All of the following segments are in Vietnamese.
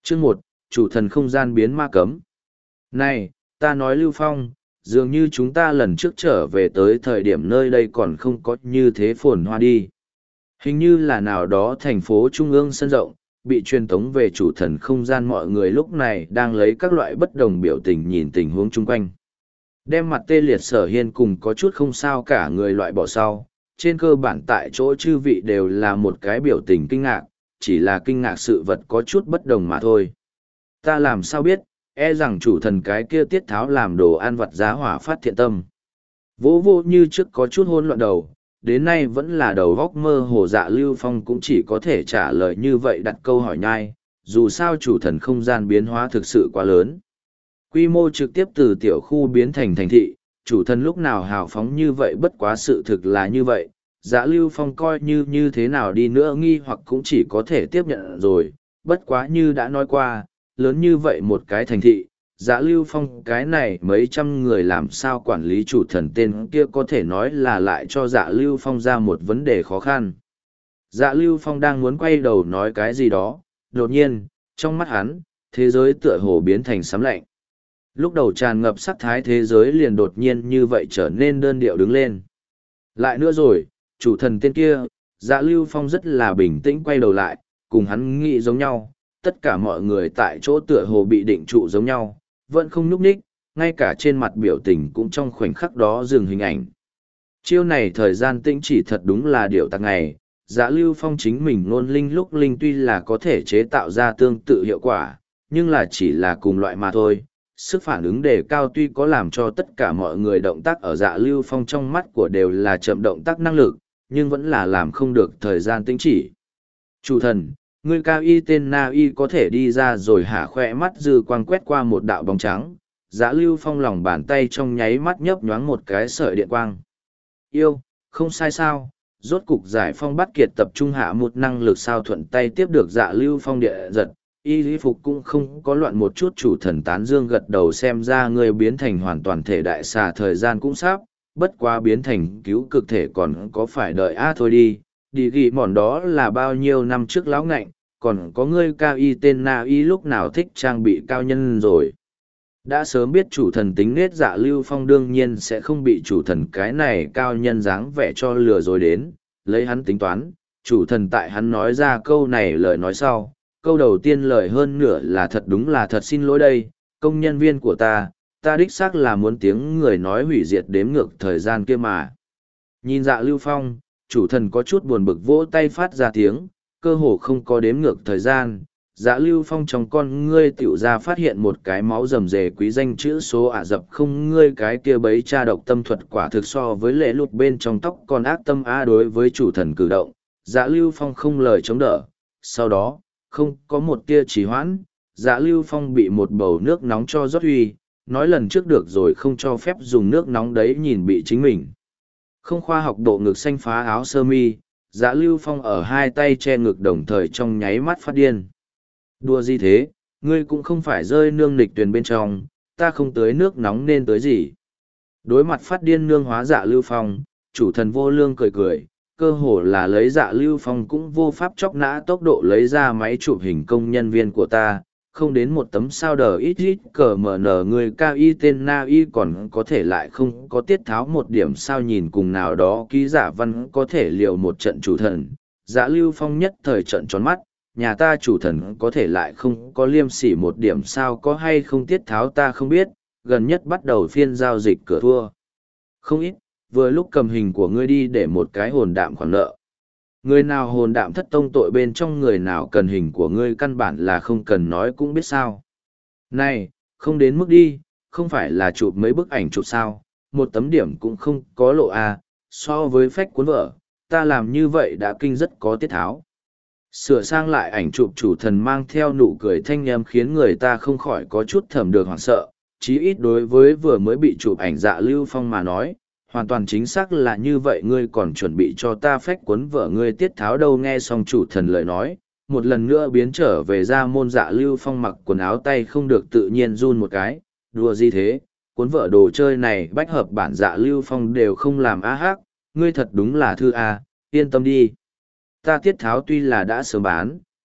Chương 1, chủ thần không gian biến ma cấm. Này, ta nói Lưu Phong, dường như chúng ta lần trước trở về tới thời điểm nơi đây còn không có như thế phồn hoa đi. Hình như là nào đó thành phố trung ương sân rộng, bị truyền tống về chủ thần không gian, mọi người lúc này đang lấy các loại bất đồng biểu tình nhìn tình huống chung quanh. Đem mặt tê liệt Sở Hiên cùng có chút không sao cả người loại bỏ sau, trên cơ bản tại chỗ chư vị đều là một cái biểu tình kinh ngạc, chỉ là kinh ngạc sự vật có chút bất đồng mà thôi. Ta làm sao biết, e rằng chủ thần cái kia tiết tháo làm đồ ăn vặt giá hỏa phát thiện tâm. Vô vô như trước có chút hôn loạn đầu, đến nay vẫn là đầu góc mơ hồ. Dạ Lưu Phong cũng chỉ có thể trả lời như vậy, đặt câu hỏi nhai, dù sao chủ thần không gian biến hóa thực sự quá lớn. Quy mô trực tiếp từ tiểu khu biến thành thành thị, chủ thần lúc nào hào phóng như vậy, bất quá sự thực là như vậy. Dạ Lưu Phong coi như thế nào đi nữa nghi hoặc cũng chỉ có thể tiếp nhận rồi, bất quá như đã nói qua, lớn như vậy một cái thành thị, Dạ Lưu Phong cái này mấy trăm người làm sao quản lý chủ thần tên kia, có thể nói là lại cho Dạ Lưu Phong ra một vấn đề khó khăn. Dạ Lưu Phong đang muốn quay đầu nói cái gì đó, đột nhiên, trong mắt hắn, thế giới tựa hồ biến thành sấm lạnh. Lúc đầu tràn ngập sắc thái thế giới liền đột nhiên như vậy trở nên đơn điệu đứng lên. Lại nữa rồi, chủ thần tên kia, Dạ Lưu Phong rất là bình tĩnh quay đầu lại, cùng hắn nghĩ giống nhau, tất cả mọi người tại chỗ tựa hồ bị định trụ giống nhau, vẫn không nhúc nhích, ngay cả trên mặt biểu tình cũng trong khoảnh khắc đó dừng hình ảnh. Chiêu này thời gian tĩnh chỉ thật đúng là điều tặc ngày, Dạ Lưu Phong chính mình ngôn linh lúc linh tuy là có thể chế tạo ra tương tự hiệu quả, nhưng là chỉ là cùng loại mà thôi. Sức phản ứng đề cao tuy có làm cho tất cả mọi người động tác ở Dạ Lưu Phong trong mắt của đều là chậm động tác năng lực, nhưng vẫn là làm không được thời gian tĩnh chỉ. Chủ thần, người cao y tên Na Y có thể đi ra rồi hả? Khoe mắt dư quang quét qua một đạo bóng trắng, Dạ Lưu Phong lòng bàn tay trong nháy mắt nhấp nhoáng một cái sợi điện quang. Yêu, không sai sao, rốt cục giải phong bắt kiệt tập trung hạ một năng lực sao, thuận tay tiếp được Dạ Lưu Phong địa giật, y lý phục cũng không có loạn một chút. Chủ thần tán dương gật đầu, xem ra người biến thành hoàn toàn thể đại xà thời gian cũng sắp, bất quá biến thành cứu cực thể còn có phải đợi thôi đi. Đi ghi mòn đó là bao nhiêu năm trước lão ngạnh, còn có ngươi cao y tên Na Y lúc nào thích trang bị cao nhân rồi. Đã sớm biết chủ thần tính nết, Dạ Lưu Phong đương nhiên sẽ không bị chủ thần cái này cao nhân dáng vẻ cho lừa rồi đến, lấy hắn tính toán, chủ thần tại hắn nói ra câu này lời nói sau, câu đầu tiên lời hơn nửa là thật, đúng là thật xin lỗi đây, công nhân viên của ta đích xác là muốn tiếng người nói hủy diệt đếm ngược thời gian kia mà. Nhìn Dạ Lưu Phong, chủ thần có chút buồn bực vỗ tay phát ra tiếng, cơ hồ không có đếm ngược thời gian. Dạ Lưu Phong trong con ngươi tiểu ra phát hiện một cái máu rầm rề quý danh chữ số Ả Rập không, ngươi cái kia bấy tra độc tâm thuật quả thực so với lệ lụt bên trong tóc còn ác tâm a. Đối với chủ thần cử động, Dạ Lưu Phong không lời chống đỡ, sau đó, không có một tia trì hoãn, Dạ Lưu Phong bị một bầu nước nóng cho rót huy, nói lần trước được rồi không cho phép dùng nước nóng đấy, nhìn bị chính mình không khoa học độ ngực xanh phá áo sơ mi, Dạ Lưu Phong ở hai tay che ngực đồng thời trong nháy mắt phát điên. Đùa gì thế, ngươi cũng không phải rơi nương nịch tuyền bên trong, ta không tới nước nóng nên tới gì. Đối mặt phát điên nương hóa Dạ Lưu Phong, chủ thần vô lương cười cười, cơ hồ là lấy Dạ Lưu Phong cũng vô pháp chóc nã tốc độ lấy ra máy chụp hình công nhân viên của ta, không đến một tấm sao đờ ít ít cờ mở nở người cao y tên Na Y còn có thể lại không có tiết tháo một điểm sao, nhìn cùng nào đó ký giả văn có thể liều một trận chủ thần. Dạ Lưu Phong nhất thời trận tròn mắt, nhà ta chủ thần có thể lại không có liêm sỉ một điểm sao, có hay không tiết tháo ta không biết, gần nhất bắt đầu phiên giao dịch cửa thua không ít, vừa lúc cầm hình của ngươi đi để một cái hồn đạm khoản nợ. Người nào hồn đạm thất tông tội bên trong, người nào cần hình của ngươi, căn bản là không cần nói cũng biết sao. Này, không đến mức đi, không phải là chụp mấy bức ảnh chụp sao, một tấm điểm cũng không có lộ à, so với phách cuốn vở, ta làm như vậy đã kinh rất có tiết tháo. Sửa sang lại ảnh chụp chủ thần mang theo nụ cười thanh nhâm khiến người ta không khỏi có chút thầm được hoảng sợ, chí ít đối với vừa mới bị chụp ảnh Dạ Lưu Phong mà nói, hoàn toàn chính xác là như vậy. Ngươi còn chuẩn bị cho ta phách cuốn vợ ngươi tiết tháo đâu. Nghe xong chủ thần lời nói, một lần nữa biến trở về ra môn, Dạ Lưu Phong mặc quần áo tay không được tự nhiên run một cái, đùa gì thế, cuốn vợ đồ chơi này bách hợp bản Dạ Lưu Phong đều không làm á hắc, ngươi thật đúng là thư a, yên tâm đi. Ta tiết tháo tuy là đã sớm bán,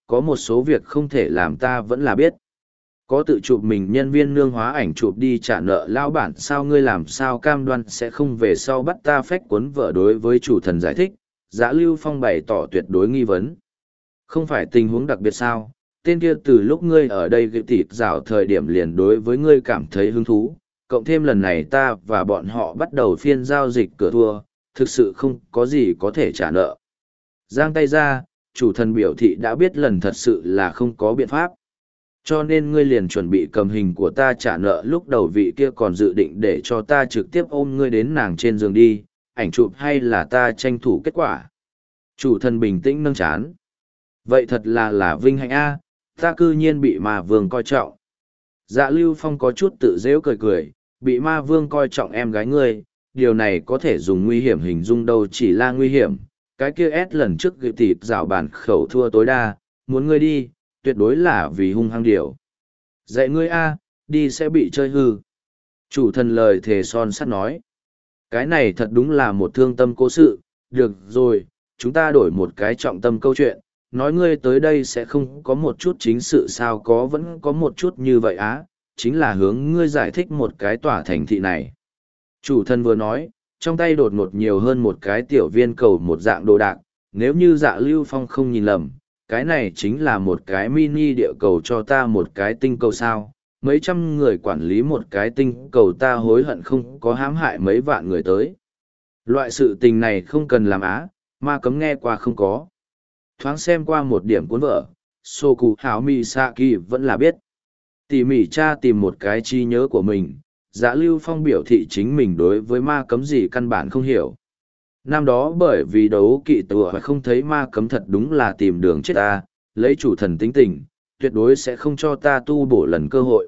có một số việc không thể làm ta vẫn là biết. Có tự chụp mình nhân viên nương hóa ảnh chụp đi trả nợ lao bản, sao ngươi làm sao cam đoan sẽ không về sau bắt ta phách cuốn vợ? Đối với chủ thần giải thích, Dạ Lưu Phong bày tỏ tuyệt đối nghi vấn. Không phải tình huống đặc biệt sao? Tên kia từ lúc ngươi ở đây gây tịt rào thời điểm liền đối với ngươi cảm thấy hứng thú, cộng thêm lần này ta và bọn họ bắt đầu phiên giao dịch cửa thua, thực sự không có gì có thể trả nợ. Giang tay ra, chủ thần biểu thị đã biết lần thật sự là không có biện pháp. Cho nên ngươi liền chuẩn bị cầm hình của ta trả nợ, lúc đầu vị kia còn dự định để cho ta trực tiếp ôm ngươi đến nàng trên giường đi, ảnh chụp hay là ta tranh thủ kết quả. Chủ thần bình tĩnh nâng chán. Vậy thật là vinh hạnh a, ta cư nhiên bị ma vương coi trọng. Dạ Lưu Phong có chút tự dễu cười cười, bị ma vương coi trọng em gái ngươi, điều này có thể dùng nguy hiểm hình dung đâu, chỉ là nguy hiểm. Cái kia S lần trước gửi thịt rào bản khẩu thua tối đa, muốn ngươi đi, tuyệt đối là vì hung hăng điều. Dạy ngươi a, đi sẽ bị chơi hư. Chủ thần lời thề son sắt nói. Cái này thật đúng là một thương tâm cố sự, được rồi, chúng ta đổi một cái trọng tâm câu chuyện. Nói ngươi tới đây sẽ không có một chút chính sự sao? Có, vẫn có một chút như vậy á, chính là hướng ngươi giải thích một cái tòa thành thị này. Chủ thần vừa nói, trong tay đột ngột nhiều hơn một cái tiểu viên cầu một dạng đồ đạc, nếu như Dạ Lưu Phong không nhìn lầm, cái này chính là một cái mini địa cầu, cho ta một cái tinh cầu sao? Mấy trăm người quản lý một cái tinh cầu, ta hối hận không có hãm hại mấy vạn người tới. Loại sự tình này không cần làm á, ma cấm nghe qua không có. Thoáng xem qua một điểm cuốn vở, Soku Hảo Misaki vẫn là biết. Tỉ mỉ tra tìm một cái trí nhớ của mình, Dạ Lưu Phong biểu thị chính mình đối với ma cấm gì căn bản không hiểu. Năm đó bởi vì đấu kỵ tùa và không thấy ma cấm, thật đúng là tìm đường chết ta, lấy chủ thần tính tình, tuyệt đối sẽ không cho ta tu bổ lần cơ hội.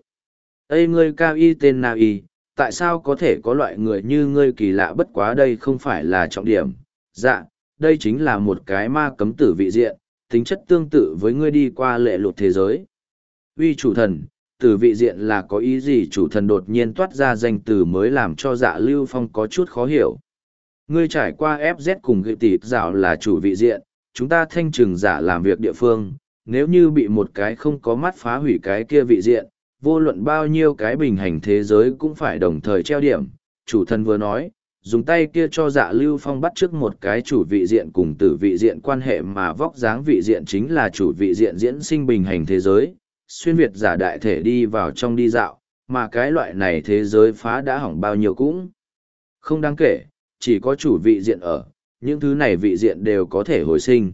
Ê ngươi cao y tên nào y, tại sao có thể có loại người như ngươi kỳ lạ? Bất quá đây không phải là trọng điểm. Dạ, đây chính là một cái ma cấm tử vị diện, tính chất tương tự với ngươi đi qua lệ lụt thế giới. Uy chủ thần, tử vị diện là có ý gì? Chủ thần đột nhiên toát ra danh từ mới làm cho Dạ Lưu Phong có chút khó hiểu. Ngươi trải qua FZ cùng gợi tịt rào là chủ vị diện, chúng ta thanh trừng giả làm việc địa phương, nếu như bị một cái không có mắt phá hủy cái kia vị diện, vô luận bao nhiêu cái bình hành thế giới cũng phải đồng thời treo điểm. Chủ thần vừa nói, dùng tay kia cho Dạ Lưu Phong bắt trước một cái chủ vị diện cùng tử vị diện quan hệ, mà vóc dáng vị diện chính là chủ vị diện diễn sinh bình hành thế giới, xuyên việt giả đại thể đi vào trong đi dạo, mà cái loại này thế giới phá đã hỏng bao nhiêu cũng không đáng kể, chỉ có chủ vị diện ở, những thứ này vị diện đều có thể hồi sinh.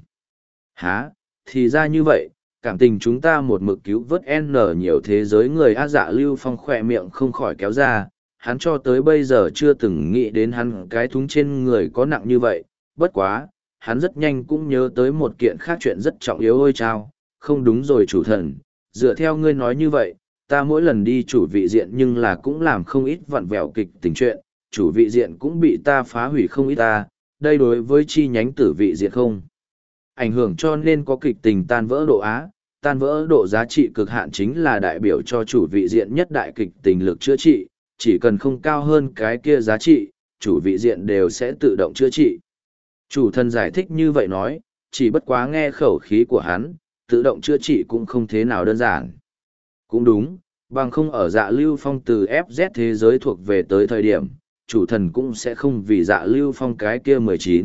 Hả, thì ra như vậy, cảm tình chúng ta một mực cứu vớt N nhiều thế giới người á. Dạ Lưu Phong khỏe miệng không khỏi kéo ra, hắn cho tới bây giờ chưa từng nghĩ đến hắn cái thúng trên người có nặng như vậy, bất quá, hắn rất nhanh cũng nhớ tới một kiện khác chuyện rất trọng yếu. Ôi chao, không đúng rồi chủ thần, dựa theo ngươi nói như vậy, ta mỗi lần đi chủ vị diện nhưng là cũng làm không ít vặn vẹo kịch tình chuyện, chủ vị diện cũng bị ta phá hủy không ít ta, đây đối với chi nhánh tử vị diện không ảnh hưởng, cho nên có kịch tình tan vỡ độ á, tan vỡ độ giá trị cực hạn chính là đại biểu cho chủ vị diện nhất đại kịch tình lực chữa trị, chỉ cần không cao hơn cái kia giá trị, chủ vị diện đều sẽ tự động chữa trị. Chủ thần giải thích như vậy nói, chỉ bất quá nghe khẩu khí của hắn, tự động chữa trị cũng không thế nào đơn giản. Cũng đúng, bằng không ở Dạ Lưu Phong từ FZ thế giới thuộc về tới thời điểm, chủ thần cũng sẽ không vì Dạ Lưu Phong cái kia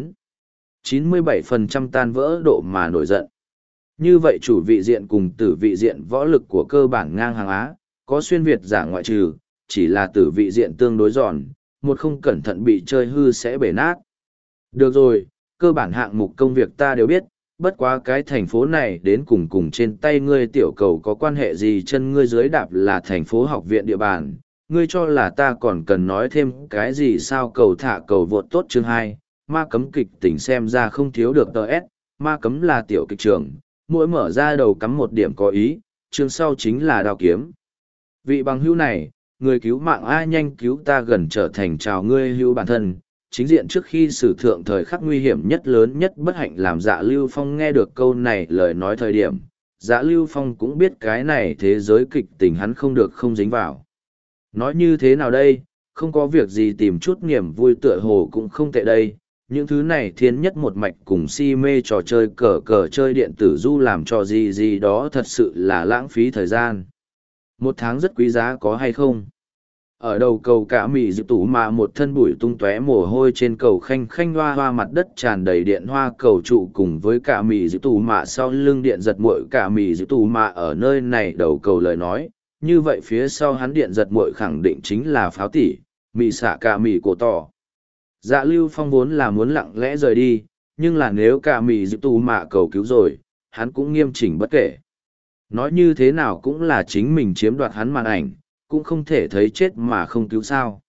97% tan vỡ độ mà nổi giận. Như vậy chủ vị diện cùng tử vị diện võ lực của cơ bản ngang hàng á, có xuyên việt giả ngoại trừ, chỉ là tử vị diện tương đối giòn, một không cẩn thận bị chơi hư sẽ bể nát. Được rồi, cơ bản hạng mục công việc ta đều biết, bất quá cái thành phố này đến cùng trên tay ngươi tiểu cầu có quan hệ gì? Chân ngươi dưới đạp là thành phố học viện địa bàn, ngươi cho là ta còn cần nói thêm cái gì sao? Cầu thả cầu vượt tốt chương 2, ma cấm kịch tỉnh xem ra không thiếu được tờ S, ma cấm là tiểu kịch trường, mỗi mở ra đầu cắm một điểm có ý, chương sau chính là đao kiếm. Vị bằng hữu này, người cứu mạng ai nhanh cứu ta gần trở thành chào ngươi hữu bản thân, chính diện trước khi sử thượng thời khắc nguy hiểm nhất lớn nhất bất hạnh làm Dạ Lưu Phong nghe được câu này lời nói thời điểm. Dạ Lưu Phong cũng biết cái này thế giới kịch tình hắn không được không dính vào. Nói như thế nào đây, không có việc gì tìm chút niềm vui tựa hồ cũng không tệ đây. những thứ này thiên nhất một mạch cùng si mê trò chơi cờ cờ chơi điện tử du làm trò gì gì đó thật sự là lãng phí thời gian. Một tháng rất quý giá có hay không? Ở đầu cầu cả mì dự tủ mà một thân bụi tung tóe mồ hôi trên cầu khanh khanh hoa hoa mặt đất tràn đầy điện hoa cầu trụ cùng với cả mì dự tủ mạ sau lưng điện giật muội cả mì dự tủ mạ ở nơi này đầu cầu lời nói, như vậy phía sau hắn điện giật muội khẳng định chính là pháo tỷ, mì xạ cả mì cổ tỏ. Dạ Lưu Phong vốn là muốn lặng lẽ rời đi, nhưng là nếu cả mì dự tủ mạ cầu cứu rồi, hắn cũng nghiêm chỉnh bất kể. Nói như thế nào cũng là chính mình chiếm đoạt hắn màn ảnh, cũng không thể thấy chết mà không cứu sao.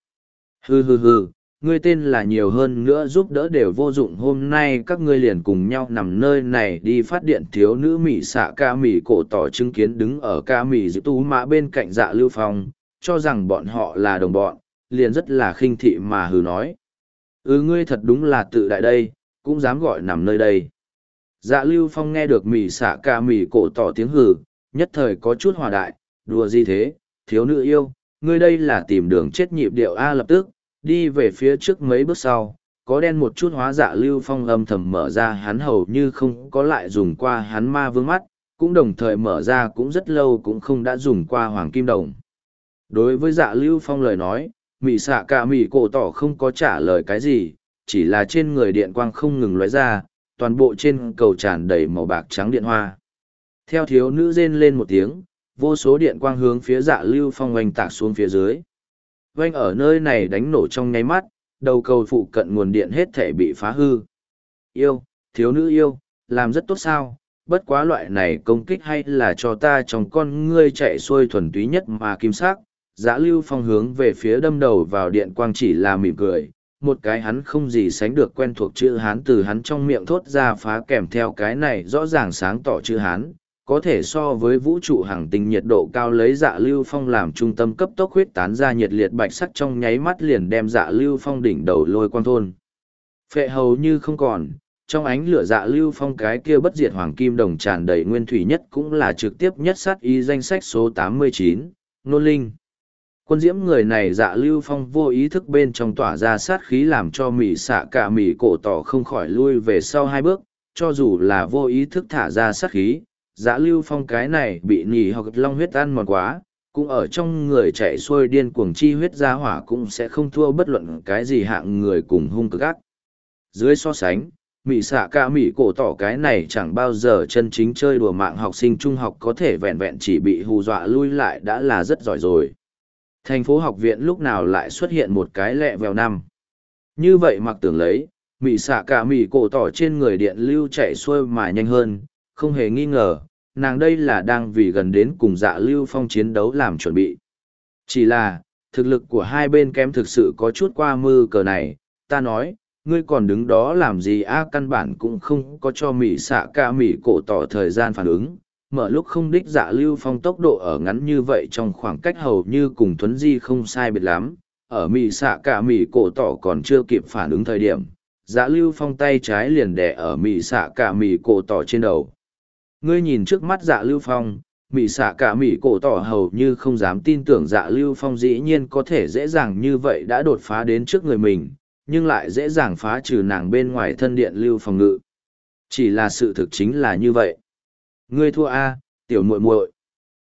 Hừ, ngươi tên là nhiều hơn nữa giúp đỡ đều vô dụng, hôm nay các ngươi liền cùng nhau nằm nơi này đi phát điện. Thiếu nữ mị xạ ca mị cổ tỏ chứng kiến đứng ở ca mị giữ tú mã bên cạnh Dạ Lưu Phong, cho rằng bọn họ là đồng bọn, liền rất là khinh thị mà hừ nói. Ngươi thật đúng là tự đại đây, cũng dám gọi nằm nơi đây. Dạ Lưu Phong nghe được mị xạ ca mị cổ tỏ tiếng hừ, nhất thời có chút hòa đại, đùa gì thế, thiếu nữ yêu, ngươi đây là tìm đường chết nhịp điệu A. Lập tức, đi về phía trước mấy bước sau, có đen một chút hóa Dạ Lưu Phong âm thầm mở ra, hắn hầu như không có lại dùng qua hắn ma vương mắt, cũng đồng thời mở ra cũng rất lâu cũng không đã dùng qua hoàng kim đồng. Đối với Dạ Lưu Phong lời nói, mị xạ cả mị cổ tỏ không có trả lời cái gì, chỉ là trên người điện quang không ngừng lóe ra, toàn bộ trên cầu tràn đầy màu bạc trắng điện hoa. Theo thiếu nữ rên lên một tiếng, vô số điện quang hướng phía Dạ Lưu Phong oanh tạc xuống phía dưới. Oanh ở nơi này đánh nổ trong nháy mắt, đầu cầu phụ cận nguồn điện hết thể bị phá hư. Yêu, thiếu nữ yêu, làm rất tốt sao, bất quá loại này công kích hay là cho ta trong con ngươi chạy xuôi thuần túy nhất mà kim sắc. Dạ Lưu Phong hướng về phía đâm đầu vào điện quang chỉ là mỉm cười, một cái hắn không gì sánh được quen thuộc chữ Hán từ hắn trong miệng thốt ra phá kèm theo cái này rõ ràng sáng tỏ chữ Hán, có thể so với vũ trụ hàng tinh nhiệt độ cao, lấy Dạ Lưu Phong làm trung tâm cấp tốc huyết tán ra nhiệt liệt bạch sắc trong nháy mắt liền đem Dạ Lưu Phong đỉnh đầu lôi quang thôn. Phệ hầu như không còn, trong ánh lửa Dạ Lưu Phong cái kia bất diệt hoàng kim đồng tràn đầy nguyên thủy nhất cũng là trực tiếp nhất sát ý danh sách số 89, Nôn Linh. Quân diễm người này Dạ Lưu Phong vô ý thức bên trong tỏa ra sát khí làm cho mỉ xạ cả mỉ cổ tỏ không khỏi lui về sau hai bước, cho dù là vô ý thức thả ra sát khí. Dạ Lưu Phong cái này bị nỉ hoặc long huyết ăn mòn quá, cũng ở trong người chạy xuôi điên cuồng chi huyết ra hỏa cũng sẽ không thua bất luận cái gì hạng người cùng hung cực ác. Dưới so sánh, mị xạ ca mị cổ tỏ cái này chẳng bao giờ chân chính chơi đùa mạng học sinh trung học có thể vẹn vẹn chỉ bị hù dọa lui lại đã là rất giỏi rồi. Thành phố học viện lúc nào lại xuất hiện một cái lẹ vèo năm. Như vậy mặc tưởng lấy, mị xạ ca mị cổ tỏ trên người điện lưu chạy xuôi mà nhanh hơn, không hề nghi ngờ. Nàng đây là đang vì gần đến cùng Dạ Lưu Phong chiến đấu làm chuẩn bị. Chỉ là, thực lực của hai bên kém thực sự có chút qua mư cờ này, ta nói, ngươi còn đứng đó làm gì căn bản cũng không có cho mỉ xạ ca mỉ cổ tỏ thời gian phản ứng, mở lúc không đích Dạ Lưu Phong tốc độ ở ngắn như vậy trong khoảng cách hầu như cùng Thuấn Di không sai biệt lắm, ở mỉ xạ ca mỉ cổ tỏ còn chưa kịp phản ứng thời điểm, Dạ Lưu Phong tay trái liền đè ở mỉ xạ ca mỉ cổ tỏ trên đầu. Ngươi nhìn trước mắt Dạ Lưu Phong, mị xạ cả mị cổ tỏ hầu như không dám tin tưởng Dạ Lưu Phong dĩ nhiên có thể dễ dàng như vậy đã đột phá đến trước người mình, nhưng lại dễ dàng phá trừ nàng bên ngoài thân điện lưu phòng ngự. Chỉ là sự thực chính là như vậy. Ngươi thua tiểu muội muội.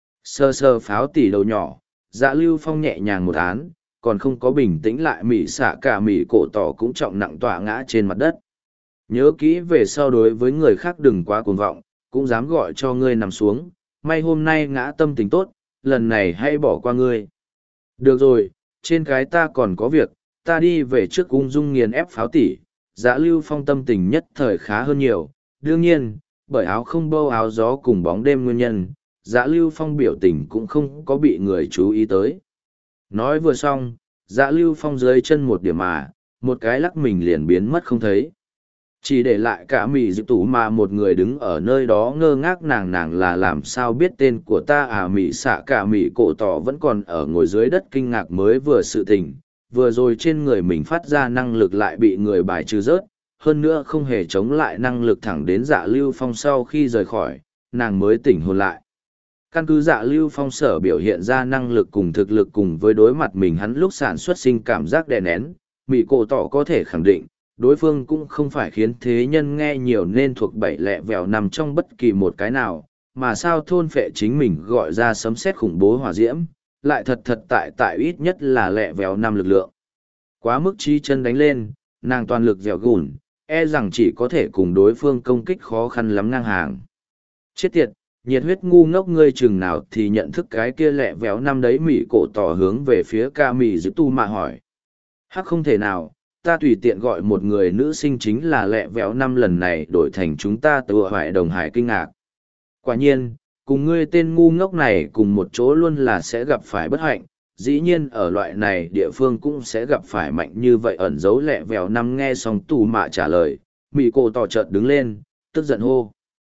Sơ sơ pháo tỉ đầu nhỏ, Dạ Lưu Phong nhẹ nhàng một án, còn không có bình tĩnh lại mị xạ cả mị cổ tỏ cũng trọng nặng tỏa ngã trên mặt đất. Nhớ kỹ về sau đối với người khác đừng quá cuồng vọng, cũng dám gọi cho ngươi nằm xuống, may hôm nay ngã tâm tình tốt, lần này hãy bỏ qua ngươi. Được rồi, trên cái ta còn có việc, ta đi về trước ung dung nghiền ép pháo tỉ. Dạ Lưu Phong tâm tình nhất thời khá hơn nhiều, đương nhiên, bởi áo không bâu áo gió cùng bóng đêm nguyên nhân, Dạ Lưu Phong biểu tình cũng không có bị người chú ý tới. Nói vừa xong, Dạ Lưu Phong dưới chân một điểm một cái lắc mình liền biến mất không thấy. Chỉ để lại cả mì dự tủ mà một người đứng ở nơi đó ngơ ngác, nàng là làm sao biết tên của ta mì xạ cả mì cổ tỏ vẫn còn ở ngồi dưới đất kinh ngạc mới vừa sự tình, vừa rồi trên người mình phát ra năng lực lại bị người bài trừ rớt, hơn nữa không hề chống lại năng lực thẳng đến Dạ Lưu Phong sau khi rời khỏi, nàng mới tỉnh hồn lại. Căn cứ Dạ Lưu Phong sở biểu hiện ra năng lực cùng thực lực cùng với đối mặt mình hắn lúc sản xuất sinh cảm giác đè nén, mì cổ tỏ có thể khẳng định, đối phương cũng không phải khiến thế nhân nghe nhiều nên thuộc bảy lẹ vẹo nằm trong bất kỳ một cái nào, mà sao thôn phệ chính mình gọi ra sấm sét khủng bố hỏa diễm, lại thật thật tại ít nhất là lẹ vẹo năm lực lượng. Quá mức trí chân đánh lên, nàng toàn lực dẻo gùn, e rằng chỉ có thể cùng đối phương công kích khó khăn lắm ngang hàng. Chết tiệt, nhiệt huyết ngu ngốc ngươi chừng nào thì nhận thức cái kia lẹ véo năm đấy mỉ cổ tỏ hướng về phía ca mỉ giữ tu mà hỏi. Hắc không thể nào, ta tùy tiện gọi một người nữ sinh chính là lẹ véo năm lần này đổi thành chúng ta tự hoại đồng hải kinh ngạc. Quả nhiên, cùng ngươi tên ngu ngốc này cùng một chỗ luôn là sẽ gặp phải bất hạnh, dĩ nhiên ở loại này địa phương cũng sẽ gặp phải mạnh như vậy ẩn giấu lẹ vèo năm nghe xong tù mạ trả lời, mị cổ tỏ chợt đứng lên, tức giận hô.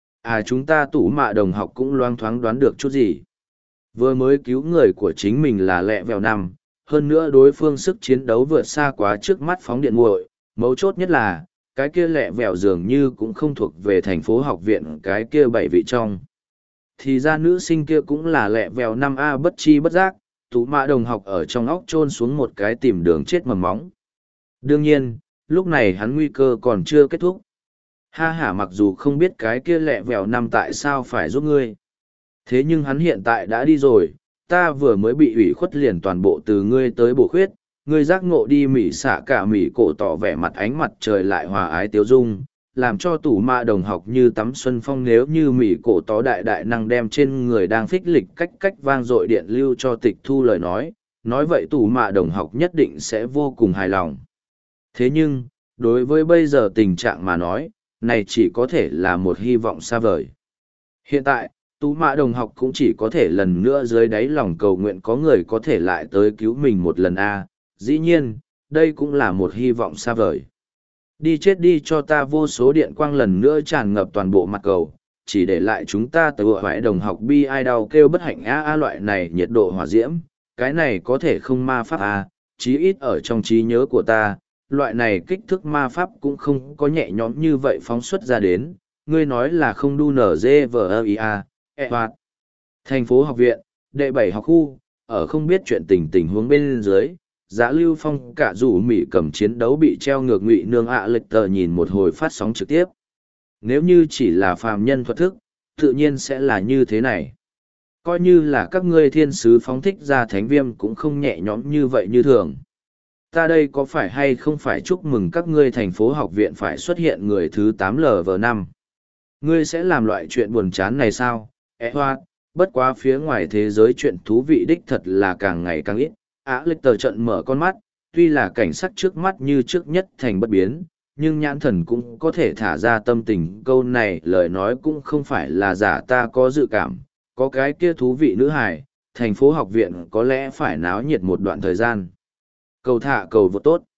À chúng ta tù mạ đồng học cũng loang thoáng đoán được chút gì. Vừa mới cứu người của chính mình là lẹ vèo năm, hơn nữa đối phương sức chiến đấu vượt xa quá trước mắt phóng điện muội, mấu chốt nhất là, cái kia lẹ vèo dường như cũng không thuộc về thành phố học viện cái kia bảy vị trong. Thì ra nữ sinh kia cũng là lẹ vèo năm A bất chi bất giác, tù mạ đồng học ở trong óc chôn xuống một cái tìm đường chết mầm móng. Đương nhiên, lúc này hắn nguy cơ còn chưa kết thúc. Ha hả mặc dù không biết cái kia lẹ vèo năm tại sao phải giúp ngươi. Thế nhưng hắn hiện tại đã đi rồi, ta vừa mới bị ủy khuất liền toàn bộ từ ngươi tới bổ khuyết, ngươi giác ngộ đi mỉ xả cả mỉ cổ tỏ vẻ mặt ánh mặt trời lại hòa ái tiếu dung, làm cho tủ mạ đồng học như tắm xuân phong nếu như mỉ cổ tó đại đại năng đem trên người đang phích lịch cách cách vang dội điện lưu cho tịch thu lời nói vậy tủ mạ đồng học nhất định sẽ vô cùng hài lòng. Thế nhưng, đối với bây giờ tình trạng mà nói, này chỉ có thể là một hy vọng xa vời. Hiện tại, tủ mạ đồng học cũng chỉ có thể lần nữa dưới đáy lòng cầu nguyện có người có thể lại tới cứu mình một lần a. Dĩ nhiên, đây cũng là một hy vọng xa vời. Đi chết đi cho ta vô số điện quang lần nữa tràn ngập toàn bộ mặt cầu, chỉ để lại chúng ta từ hoại đồng học bi ai đau kêu bất hạnh a loại này nhiệt độ hỏa diễm, cái này có thể không ma pháp a, chí ít ở trong trí nhớ của ta, loại này kích thước ma pháp cũng không có nhẹ nhõm như vậy phóng xuất ra đến, ngươi nói là không đu nở dê vờ ia, hoạt. Thành phố học viện, đệ 7 học khu, ở không biết chuyện tình huống bên dưới. Giá Lưu Phong cả rủ Mỹ cầm chiến đấu bị treo ngược ngụy nương ạ lệch tờ nhìn một hồi phát sóng trực tiếp. Nếu như chỉ là phàm nhân thuật thức, tự nhiên sẽ là như thế này. Coi như là các ngươi thiên sứ phóng thích ra thánh viêm cũng không nhẹ nhõm như vậy như thường. Ta đây có phải hay không phải chúc mừng các ngươi thành phố học viện phải xuất hiện người thứ 8LV5. Ngươi sẽ làm loại chuyện buồn chán này sao? Hoa, bất quá phía ngoài thế giới chuyện thú vị đích thật là càng ngày càng ít. Lệch tờ trận mở con mắt, tuy là cảnh sắc trước mắt như trước nhất thành bất biến, nhưng nhãn thần cũng có thể thả ra tâm tình. Câu này lời nói cũng không phải là giả, ta có dự cảm, có cái kia thú vị nữ hài, thành phố học viện có lẽ phải náo nhiệt một đoạn thời gian. Cầu thả cầu vô tốt.